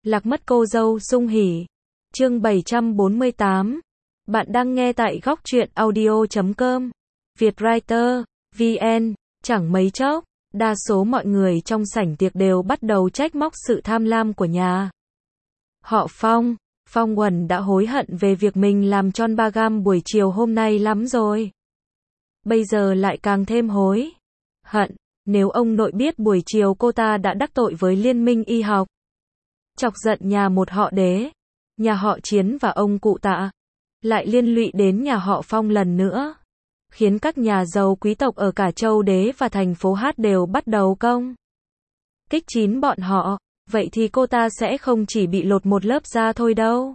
Lạc mất cô dâu sung hỉ. Chương 748. Bạn đang nghe tại góc truyện audio.com. Vietwriter, VN. Chẳng mấy chốc, đa số mọi người trong sảnh tiệc đều bắt đầu trách móc sự tham lam của nhà họ Phong. Phong Uẩn đã hối hận về việc mình làm tròn 3 gam buổi chiều hôm nay lắm rồi. Bây giờ lại càng thêm hối hận. Nếu ông nội biết buổi chiều cô ta đã đắc tội với Liên minh y học, chọc giận nhà một họ Đế, nhà họ Chiến và ông cụ Tạ, lại liên lụy đến nhà họ Phong lần nữa, khiến các nhà giàu quý tộc ở cả châu Đế và thành phố Hát đều bắt đầu công kích chín bọn họ, vậy thì cô ta sẽ không chỉ bị lột một lớp da thôi đâu.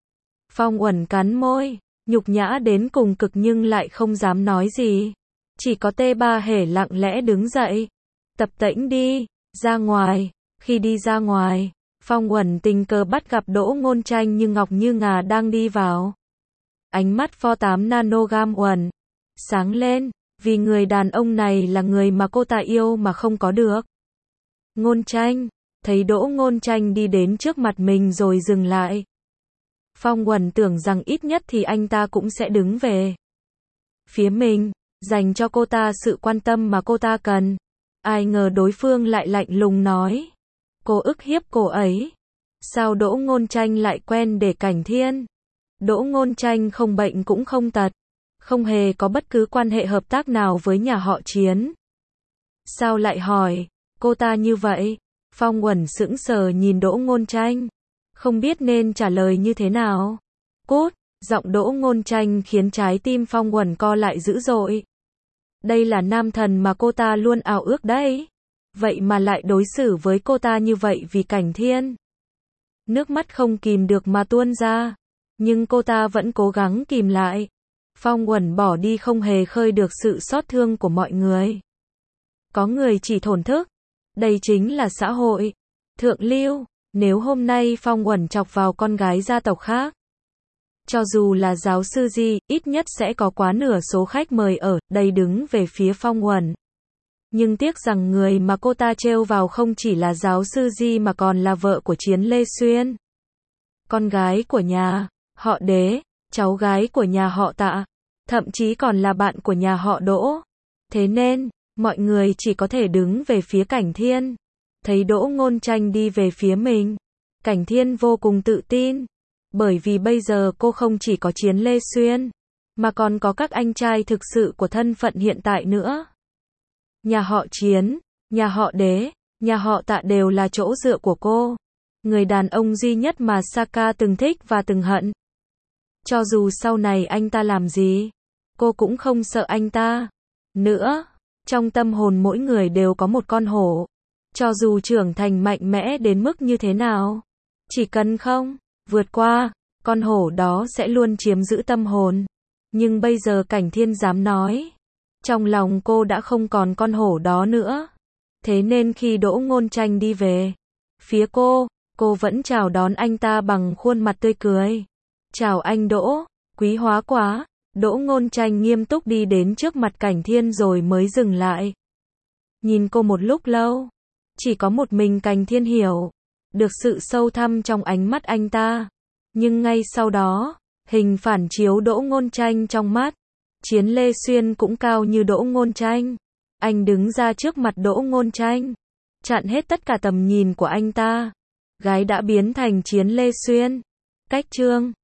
Phong Uẩn cắn môi, nhục nhã đến cùng cực nhưng lại không dám nói gì. Chỉ có T3 Hề lặng lẽ đứng dậy. Tập tễnh đi, ra ngoài. Khi đi ra ngoài, Phong Uẩn tình cờ bắt gặp Đỗ Ngôn Tranh như ngọc như ngà đang đi vào. Ánh mắt pho 8 nanogam Uẩn sáng lên, vì người đàn ông này là người mà cô ta yêu mà không có được. Ngôn Tranh, thấy Đỗ Ngôn Tranh đi đến trước mặt mình rồi dừng lại. Phong Uẩn tưởng rằng ít nhất thì anh ta cũng sẽ đứng về phía mình, dành cho cô ta sự quan tâm mà cô ta cần. Ai ngờ đối phương lại lạnh lùng nói: cô ức hiếp cô ấy. Sao Đỗ Ngôn Tranh lại quen để Cảnh Thiên? Đỗ Ngôn Tranh không bệnh cũng không tật, không hề có bất cứ quan hệ hợp tác nào với nhà họ Chiến. Sao lại hỏi cô ta như vậy? Phong Uẩn sững sờ nhìn Đỗ Ngôn Tranh, không biết nên trả lời như thế nào. Cút! Giọng Đỗ Ngôn Tranh khiến trái tim Phong Uẩn co lại dữ dội. Đây là nam thần mà cô ta luôn ao ước đấy. Vậy mà lại đối xử với cô ta như vậy vì Cảnh Thiên. Nước mắt không kìm được mà tuôn ra. Nhưng cô ta vẫn cố gắng kìm lại. Phong Uẩn bỏ đi không hề khơi được sự xót thương của mọi người. Có người chỉ thổn thức. Đây chính là xã hội thượng lưu. Nếu hôm nay Phong Uẩn chọc vào con gái gia tộc khác, cho dù là giáo sư gì, ít nhất sẽ có quá nửa số khách mời ở đây đứng về phía Phong Uẩn. Nhưng tiếc rằng người mà cô ta trêu vào không chỉ là giáo sư Di mà còn là vợ của Chiến Lê Xuyên, con gái của nhà họ Đế, cháu gái của nhà họ Tạ, thậm chí còn là bạn của nhà họ Đỗ. Thế nên, mọi người chỉ có thể đứng về phía Cảnh Thiên. Thấy Đỗ Ngôn Tranh đi về phía mình, Cảnh Thiên vô cùng tự tin. Bởi vì bây giờ cô không chỉ có Chiến Lê Xuyên, mà còn có các anh trai thực sự của thân phận hiện tại nữa. Nhà họ Chiến, nhà họ Đế, nhà họ Tạ đều là chỗ dựa của cô. Người đàn ông duy nhất mà Saka từng thích và từng hận. Cho dù sau này anh ta làm gì, cô cũng không sợ anh ta nữa. Trong tâm hồn mỗi người đều có một con hổ. Cho dù trưởng thành mạnh mẽ đến mức như thế nào, chỉ cần không vượt qua, con hổ đó sẽ luôn chiếm giữ tâm hồn. Nhưng bây giờ Cảnh Thiên dám nói, trong lòng cô đã không còn con hổ đó nữa. Thế nên khi Đỗ Ngôn Tranh đi về phía cô vẫn chào đón anh ta bằng khuôn mặt tươi cười. Chào anh Đỗ, quý hóa quá. Đỗ Ngôn Tranh nghiêm túc đi đến trước mặt Cảnh Thiên rồi mới dừng lại. Nhìn cô một lúc lâu, chỉ có một mình Cảnh Thiên hiểu được sự sâu thẳm trong ánh mắt anh ta. Nhưng ngay sau đó, hình phản chiếu Đỗ Ngôn Tranh trong mắt Chiến Lê Xuyên cũng cao như Đỗ Ngôn Tranh. Anh đứng ra trước mặt Đỗ Ngôn Tranh, chặn hết tất cả tầm nhìn của anh ta. Gái đã biến thành Chiến Lê Xuyên. Cách chương